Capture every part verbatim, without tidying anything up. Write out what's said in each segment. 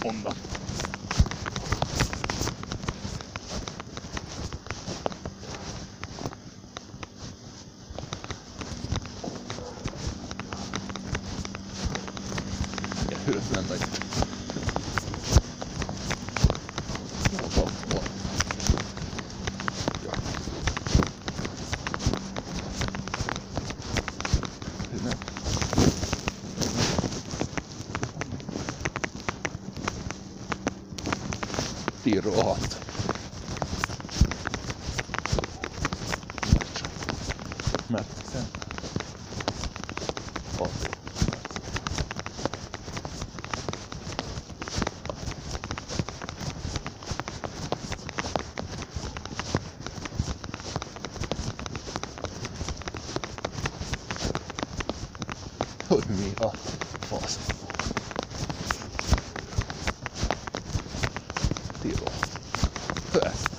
mondom. Hőt nem megy. Ti rohadt. Mert szent. Hat. Hogy mi a fasz? Tiro. Ezt.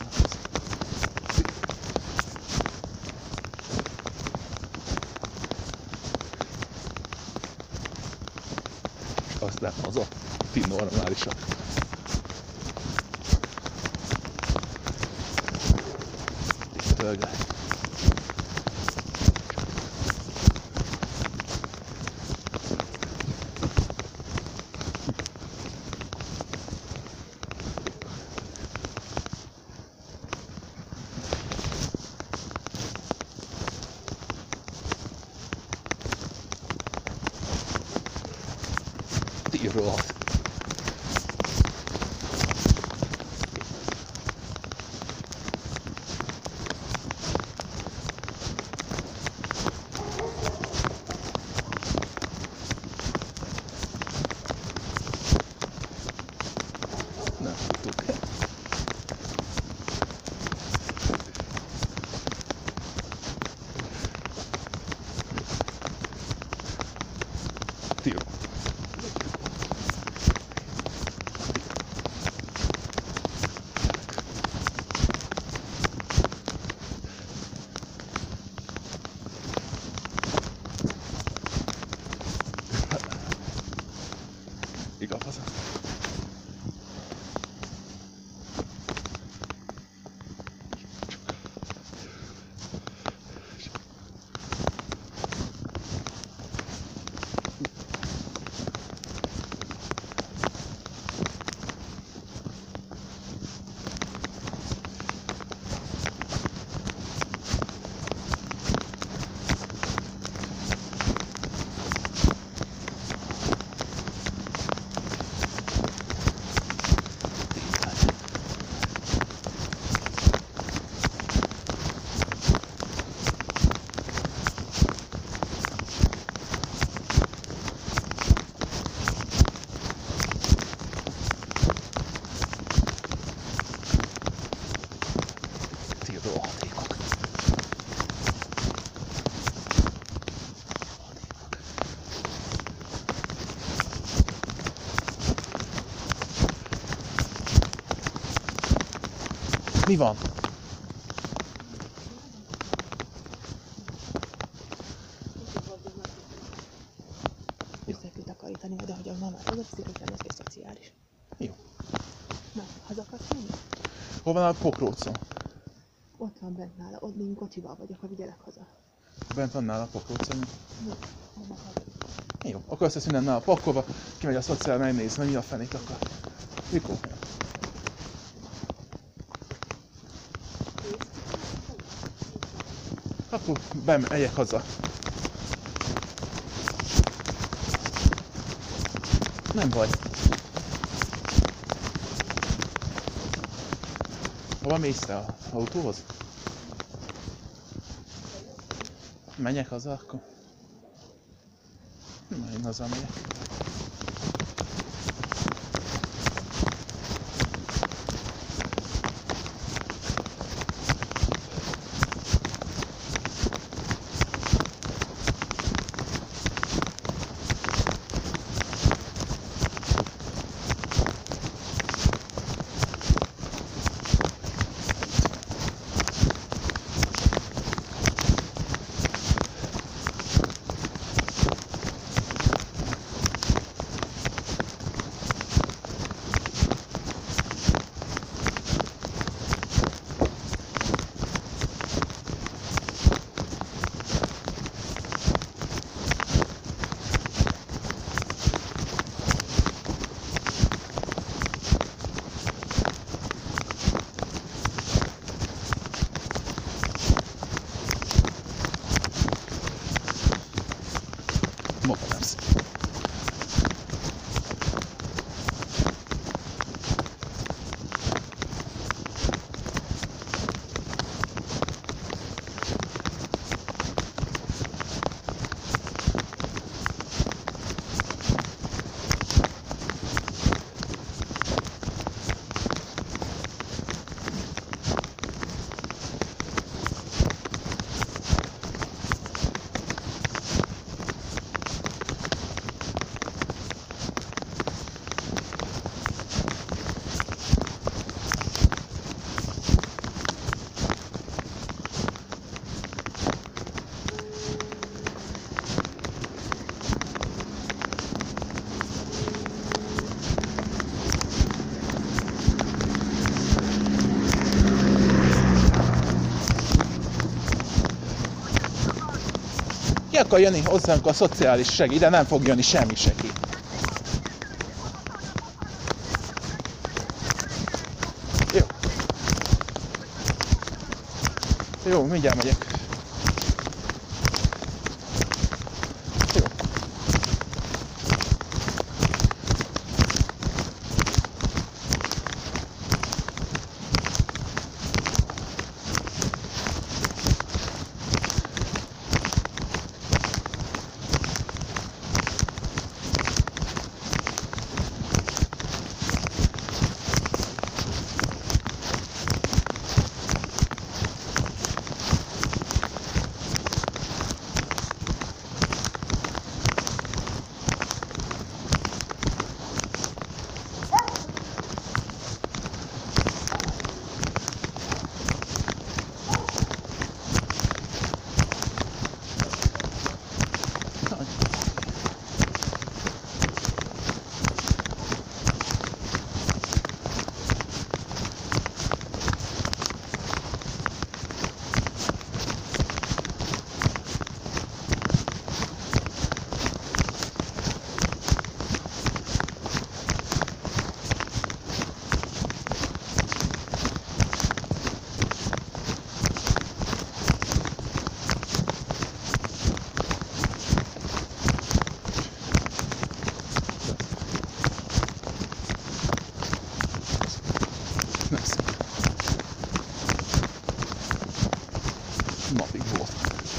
És aztán az a ti normálisak. Tölgel. Rohadt. Nem tudtuk. Tiro. Igaz az. Mi van? Össze kell takarítani, de hogy a mama az a pszichotán, ez egy szociális. Jó. Na, haza akarsz menni? Hol van a pokrócom? Ott van bent nála, ott még kocsival vagyok, ha vigyelek haza. Bent van nála a pokrócom? Jó, hova haza? Jó, akkor azt minden nála pakolva, kimegy a szociál, megnéz, hogy mi a fenét akar. Mikor? Akkor bemegyek haza. Nem baj. Hova mész te az autóhoz? Menjek haza akkor? Na, én hazamegyek. akar jönni hozzánk a szociális segély, de nem fog jönni semmi segély. Jó. Jó, mindjárt megyek. Jó. Napig volt.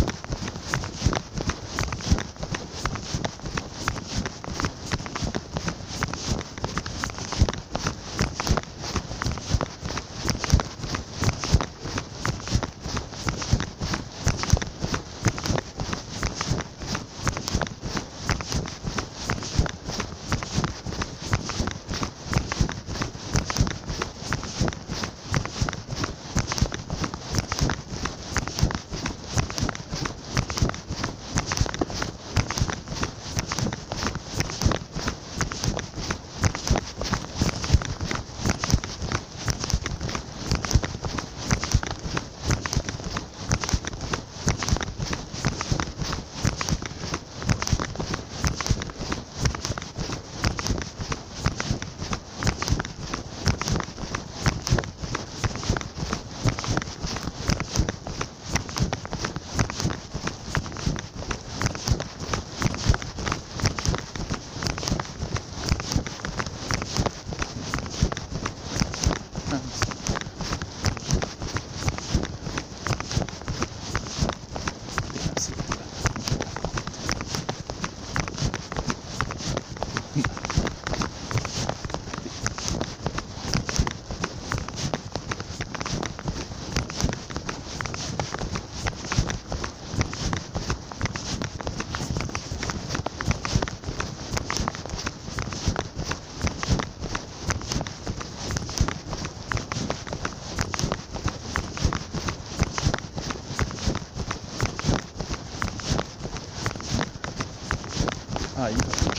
Álljunk csak.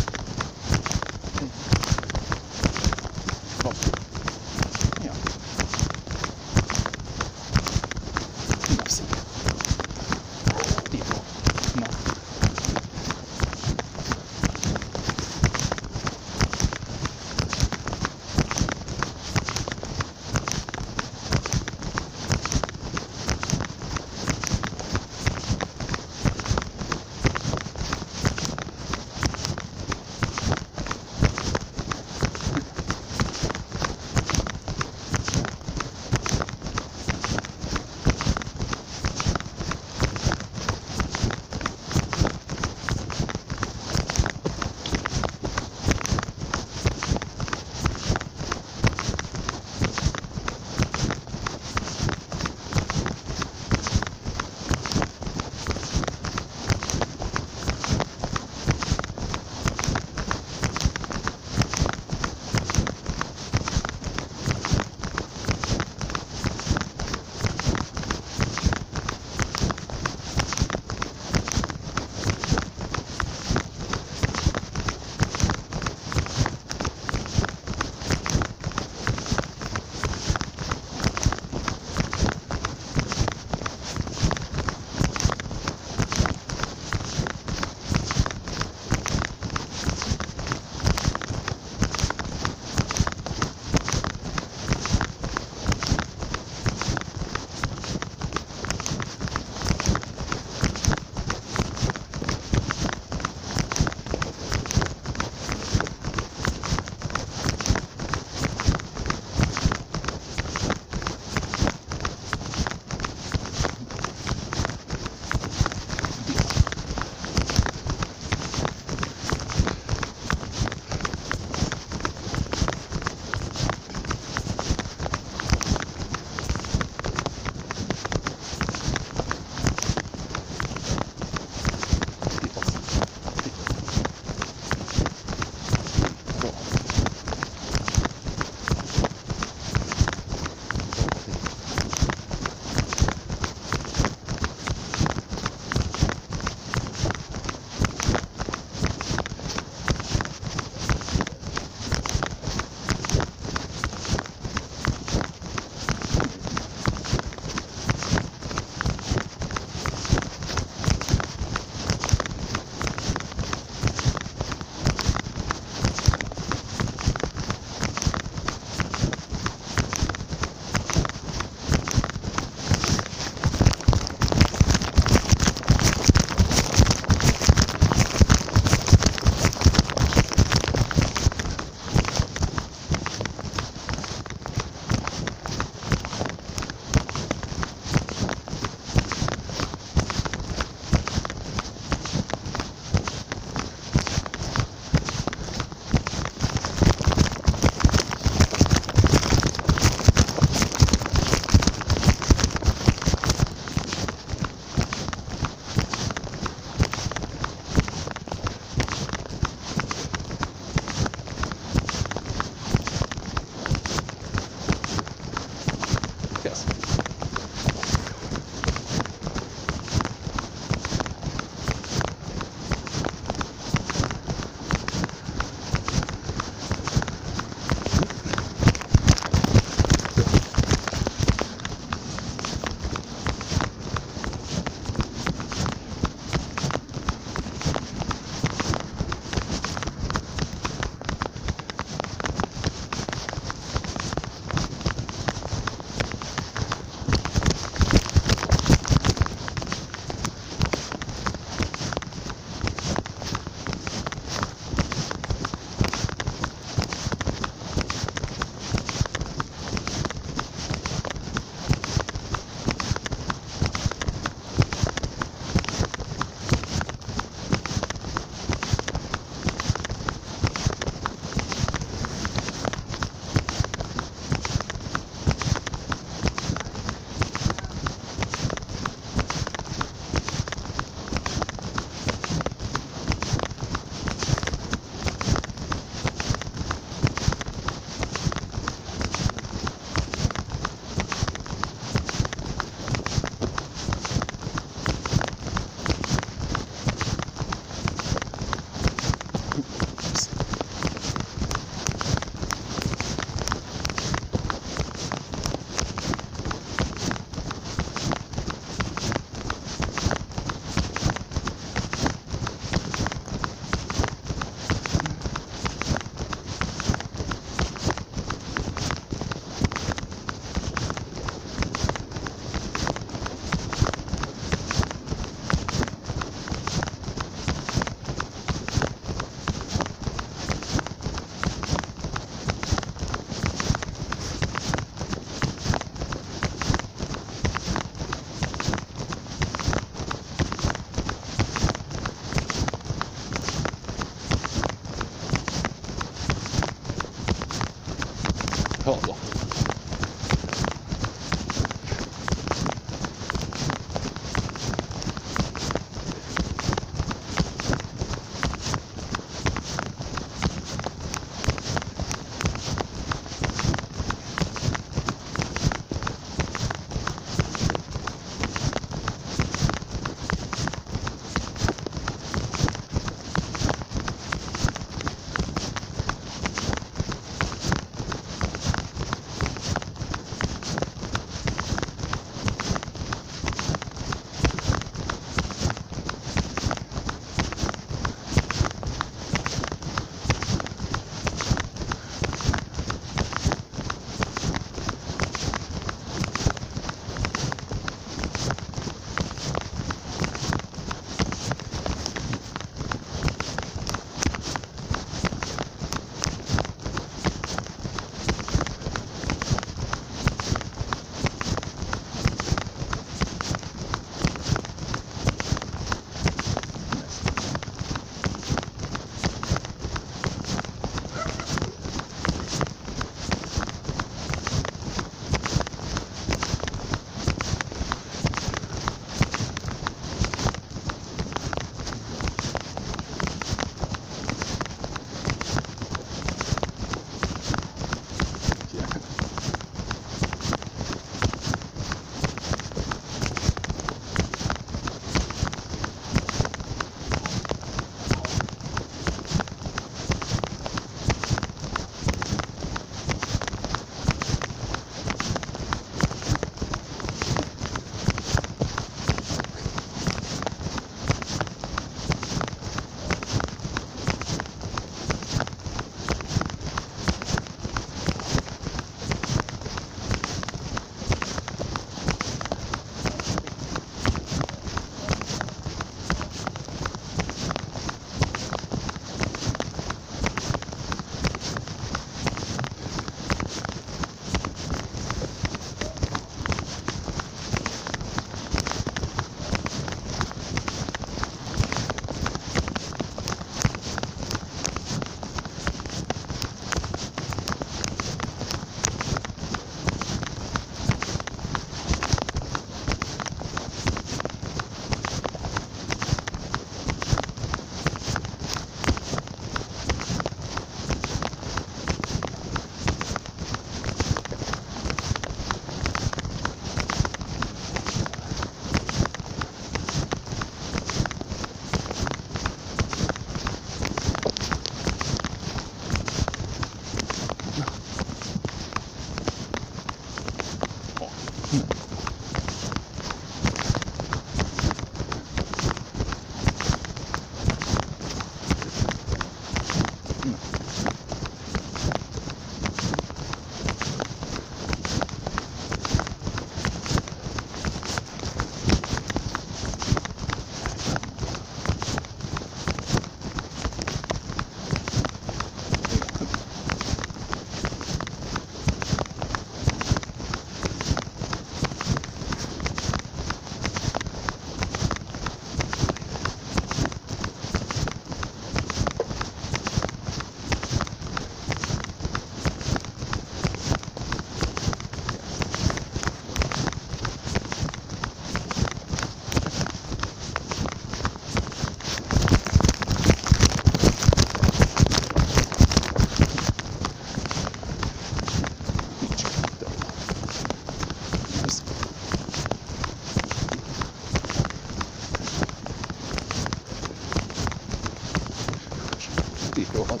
Jó van.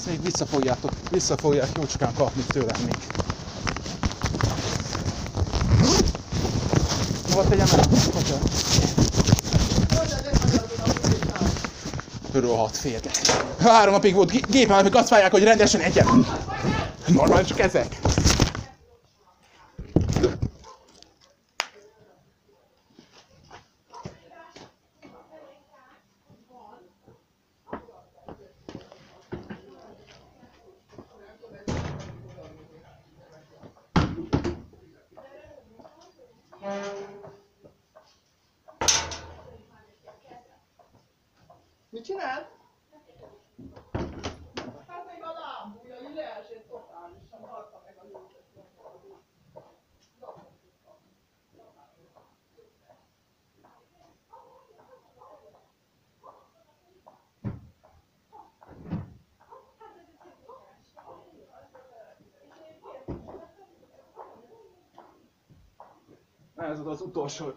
Ezt még vissza fogjátok, vissza fogják jócskán kapni tőlem még. Hova tegyem el? Rohadt félre. Három napig volt gépen, amik azt várják, hogy rendesen egyen. Normálisak ezek. Mit csinál? Hát még a lábújai leesett totálisan, halta meg a lőtet. Ez az utolsó.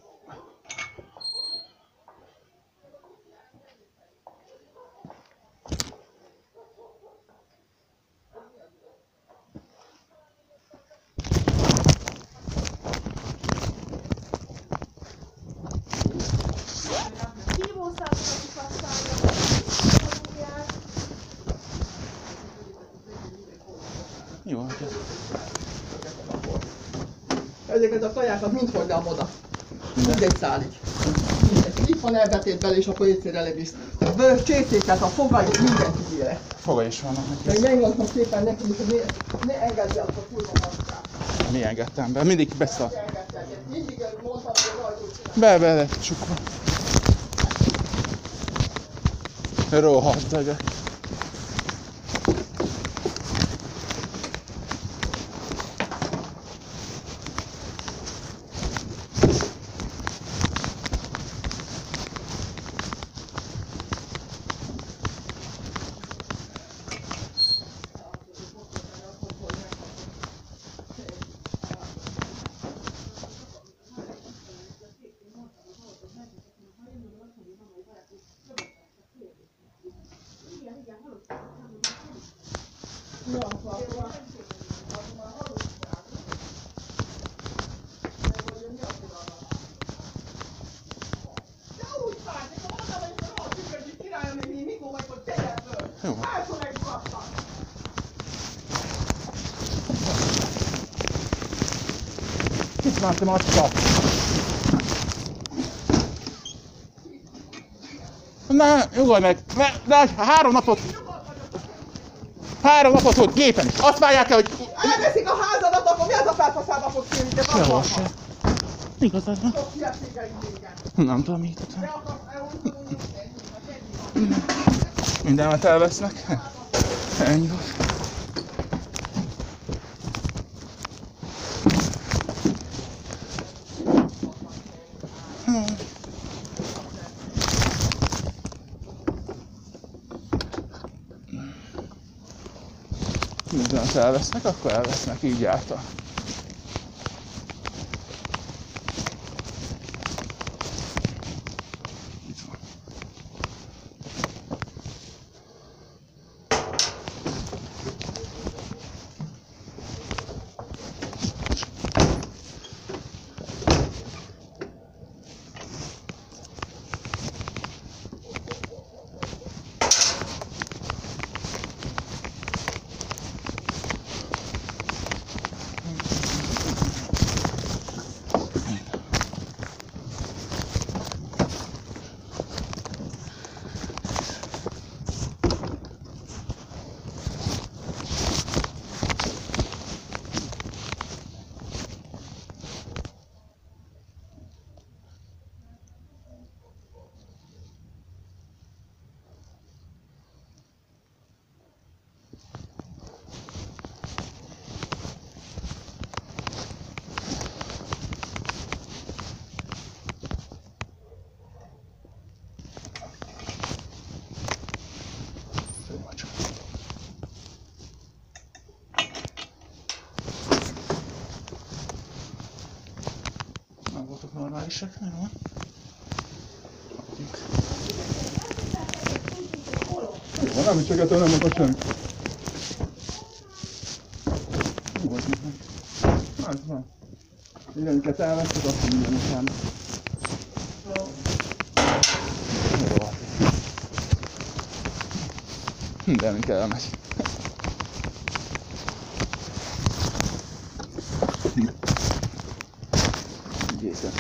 Jó, hát ezeket a kajákat mind hordám oda. Mindegy szálig. Mindegy. Itt van elbetétbele és akkor egyszerre levisz. A bőr, csészéket, a fogait, mindent igére. foga is vannak neki. Meg megmondtam szépen neki, hogy ne, ne engedje azt a kurva maskát. Mi engedtem be? Mindig beszart. Mindig mondtam, hogy rajtuk. Be, be lett csukva. Rohadt dögök. Jó. Itt van a macska. Na, nyugodj meg! Ne, de három napot... Három napot volt gépen is. Azt várják el, hogy... Elveszik a házadat, akkor mi az a felfaszába fog kérni, de van Sehol se. Igazad van. sok hülyeségeid vége. Nem tudom, mit tudom. De akarsz elhúzni, Mindenet elvesznek. Ennyi van. Mindenet elvesznek, akkor elvesznek, így járta. Nem voltak normálisak, nem van? Ha nem ücsögető, nem akar semmi. Nyugodj meg. Hát van. Mindeniket elveszted, azt minden utána. Mindenünk elmegy. Egészen.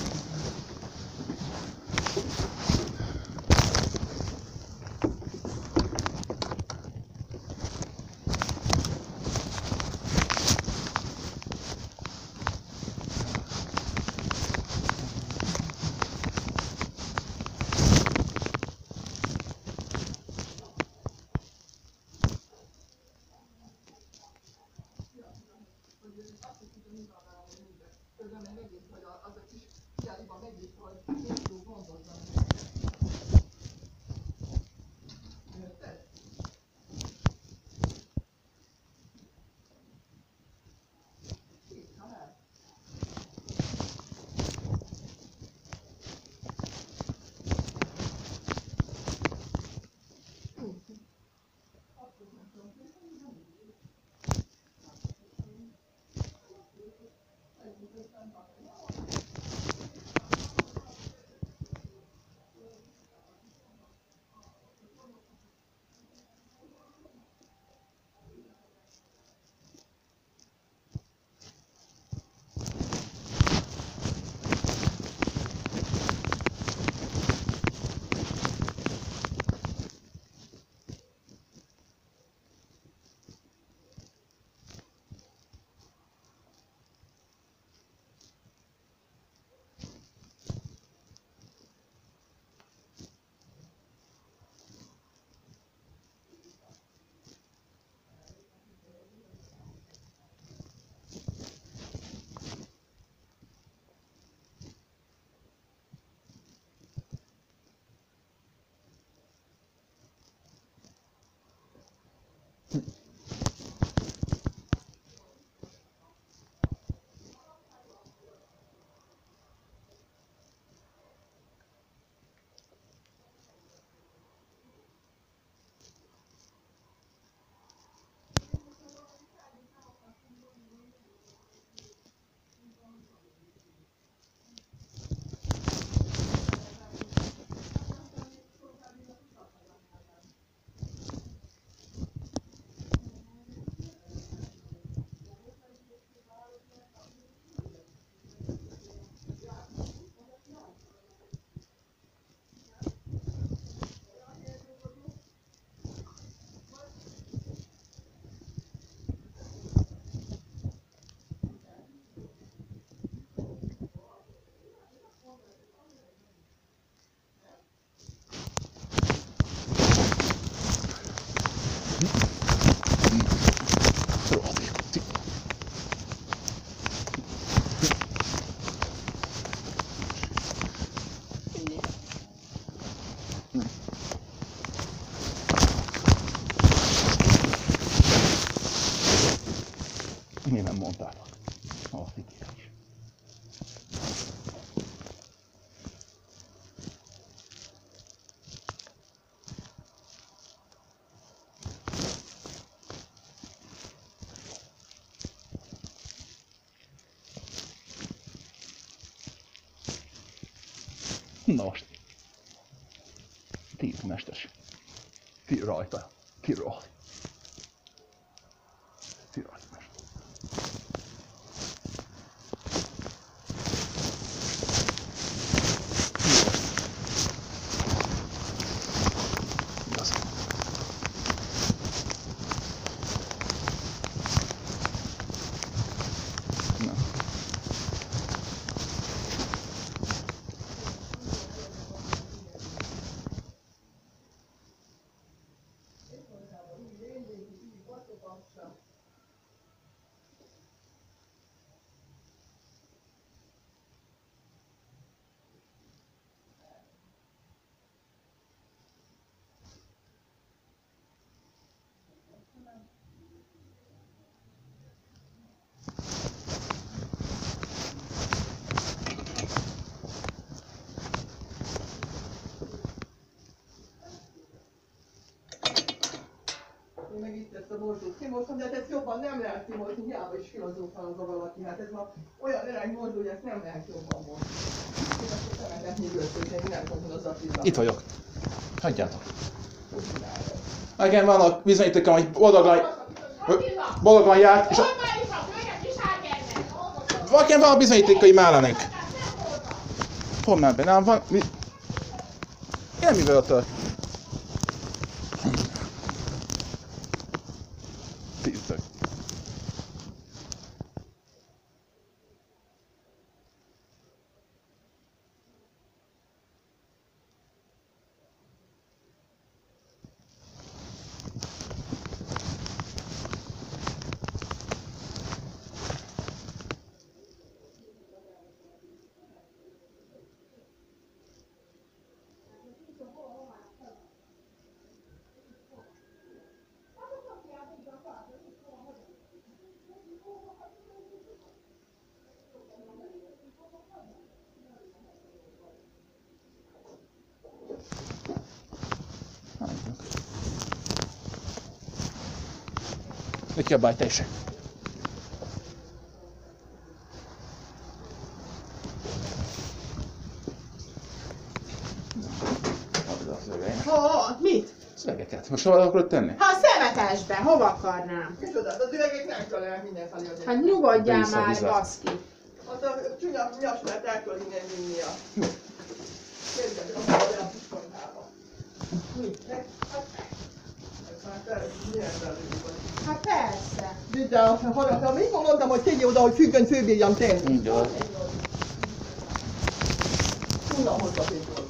Miért nem mondtátok? Azt itt is. Na most. Tíz mesterség. Ti rajta. Ki rajta. Ti rajta mester. Én meg itt ezt a morzsót kimostam, de hát ezt jobban nem lehet kimosni, hiába is filozófalazza valaki. Hát ez ma olyan öreg morzsó, hogy ezt nem lehet jobban mosni. Én ezt a szemetet még összőteni, nem tudom, az Attila. Itt vagyok. Hagyjátok. Igen, vannak bizonyítékom, hogy boldogan, boldogan járt, és a... Valakinek van a bizonyítékai mellenek. Honnan be? Nem van... Mi... Én mivel ott a... Tisztök. Ne kiabálj te is. Ho, mit? Szövegeket. Most hova akarod tenni? Ha a szemetesbe, hova akarnám? Micsoda, az üvegek nem találják mindenfelé az Hát nyugodjál Vissza, már, vissza. baszki. az a csúnya nyasmát el kell innen vinnia. Képzeld, azt mondja a piskonyhába. Mi? Hát, ez már te, milyen belőle vagy? Hát persze. De ha mit mondtam, hogy tegyél oda, hogy függön főbírjam tenni. Így van. Tudnám hozzá pénzt dolgot.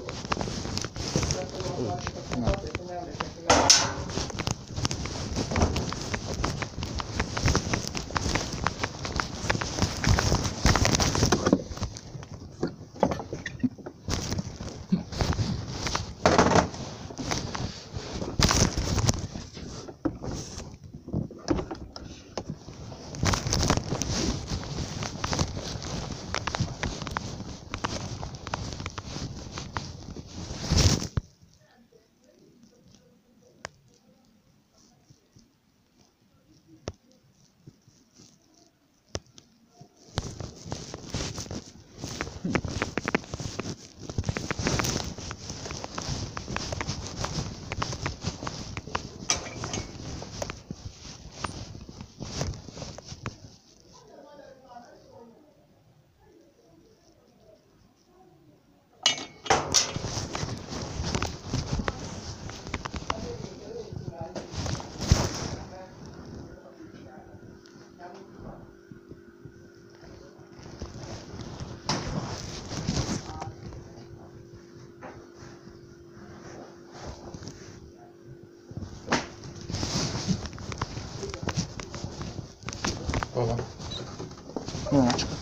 Hol van? Hol van csak?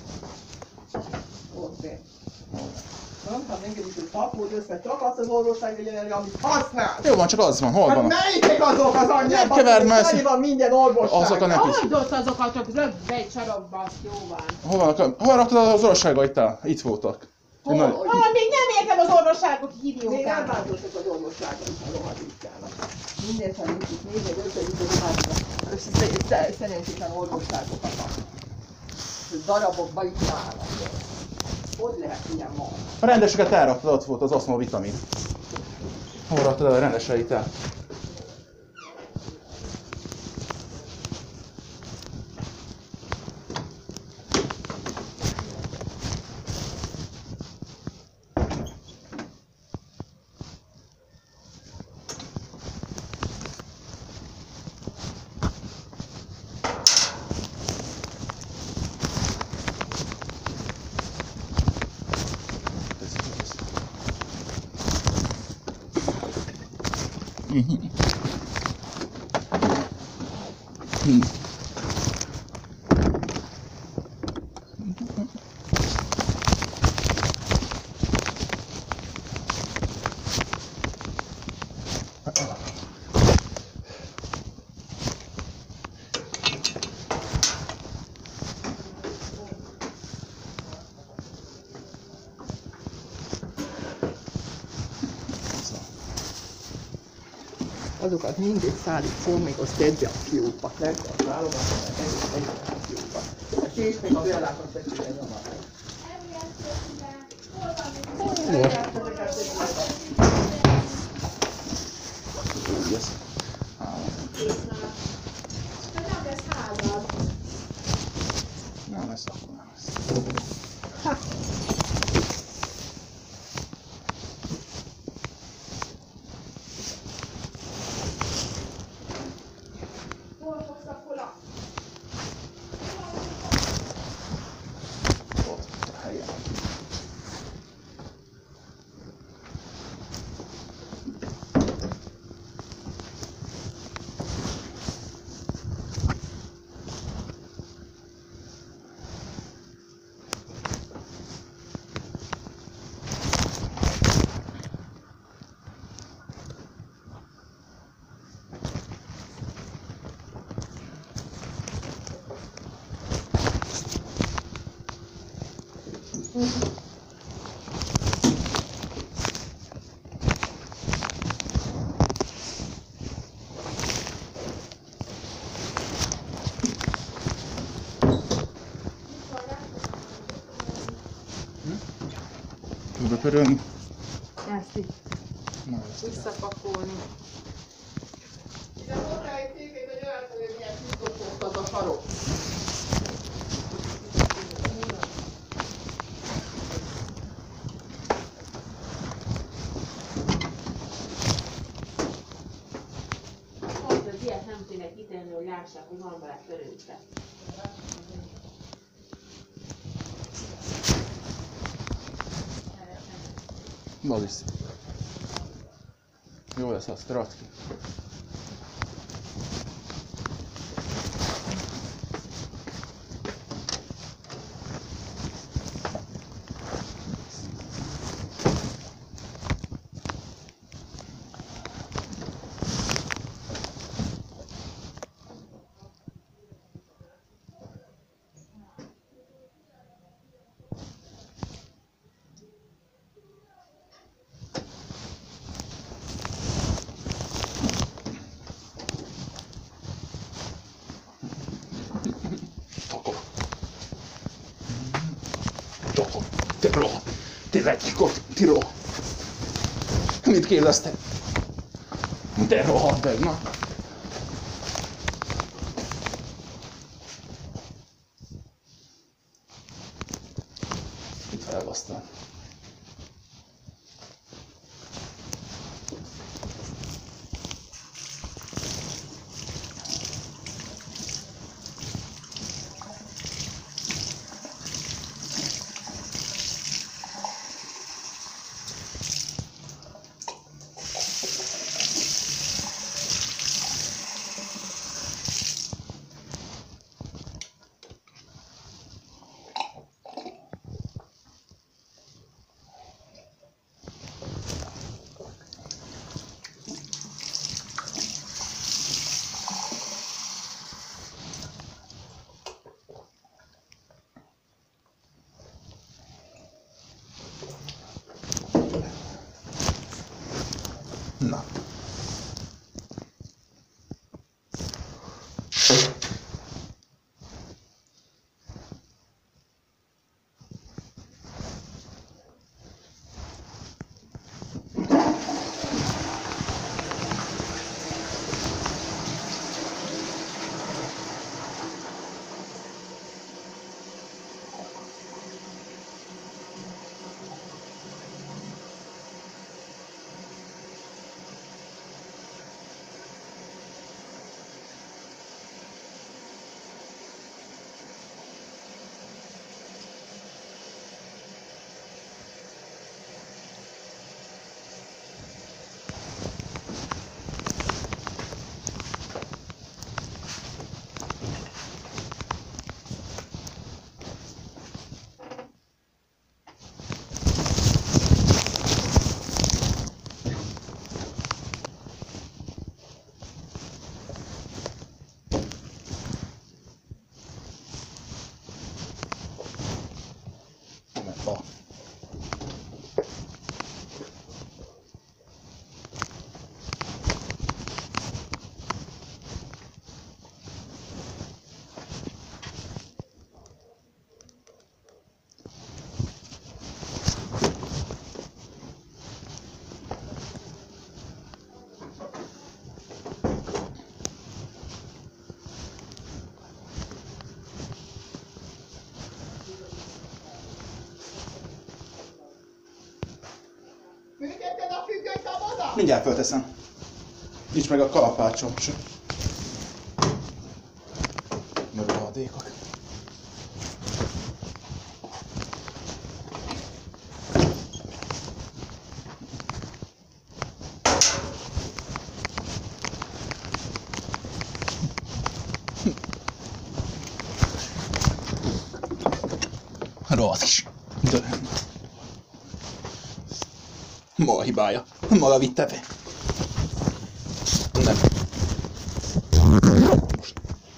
Ott be. Nem, hát engedik, hogy tapod össze, csak azt az orvosságra gyere, amit használsz. Jó van, csak az van. Hol Hát van? melyikek azok az anyjában? Nem keverd már ezt- Annyi van minden orvosság. Azok a nem pisz. Oldott azokat, csak rögd be egy sarokba, azt jó van. Hol van? a- Hol raktad az orvosságait te? Itt voltak. Hol? Nagy- Ah, még nem értem az orvosságot, Még nem idiókám. változtak az orvosságon a rohadékjának. Minden szerintük még egy ötödik az rohadékjának. Szerencsétlen orvosságokat adnak. Darabokba itt állnak. Hogy lehet ilyen ma? A rendeseket elraktad, ott volt az aszmavitamin. Hol raktad el a rendeseit el? azokat mindig szállít szó, még azt tegybe a fiókba. Lehet a válogatnak, egy a fiókba. A két még a bejáráson tetszőre nyomálni. Yes. Nem lesz, akkor nem lesz. Bepörölni? Ezt itt Na, ezt visszapakolni. De hozzá egy tékét, hogy olyan, hogy milyen kizdokolt az a sarok. Pont az ilyet nem tényleg kitenni, hogy lássák, hogy van vele körülte. Balisz. Jó lesz, azt rakd ki. Te rohadt! Te vegyikot! Ti rohadt! Mit kérdeztek? Te rohadt meg, na! Itt felbasztam. Na. Mindjárt fölteszem. Nincs meg a kalapácsom sem. Meg a rohadékok. Rohadt is. De... Maga hibája. Maga vitte be. Nem. Most.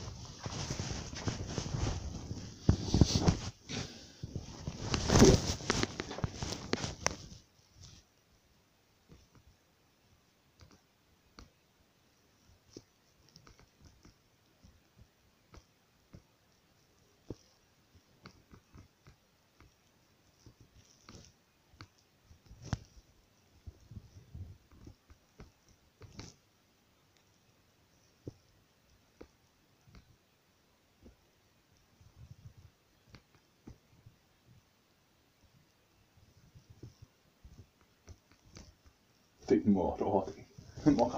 Ma rohadt. Ma.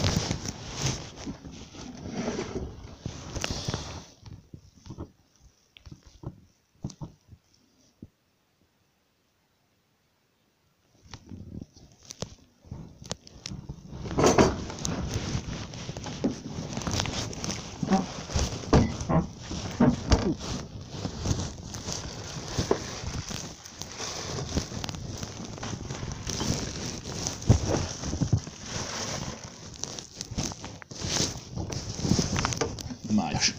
Májas.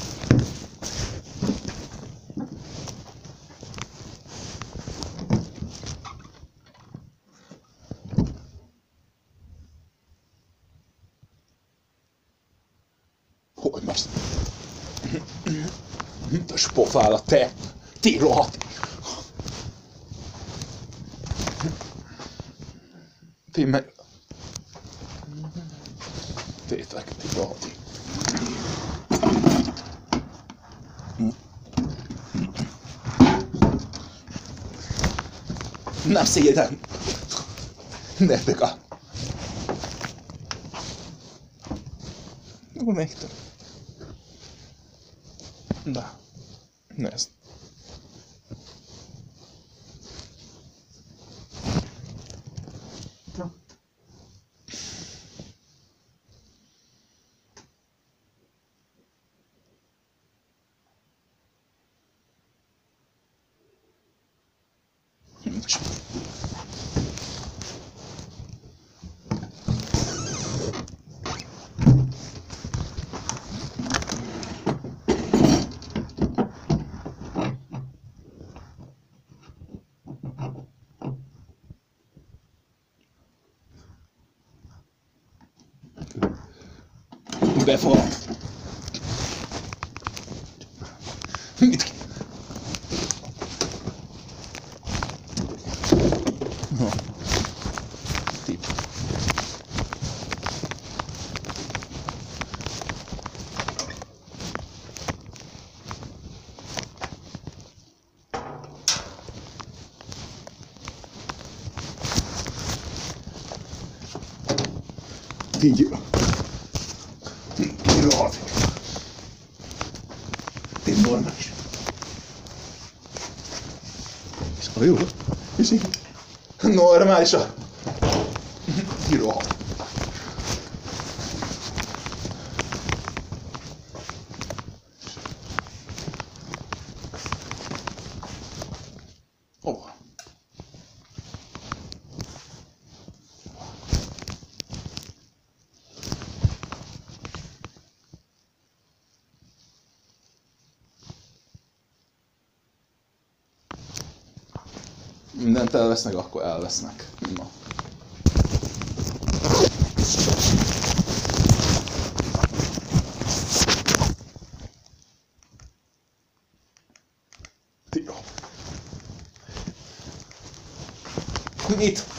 Hogy most? Mint a spofál te! Ti rohadt! Ti meg... Tétek, ti rohadt! Nem szégyedem! Ne bega! Jó, nektek! Da. Nézd! Na. Nincs. Befogad! Mit? No. Tip. Így. Rohadt. Én normális. És jó. És így. Normális a... Rohadt. Hova? Mindent elvesznek, akkor elvesznek. Na. Mit?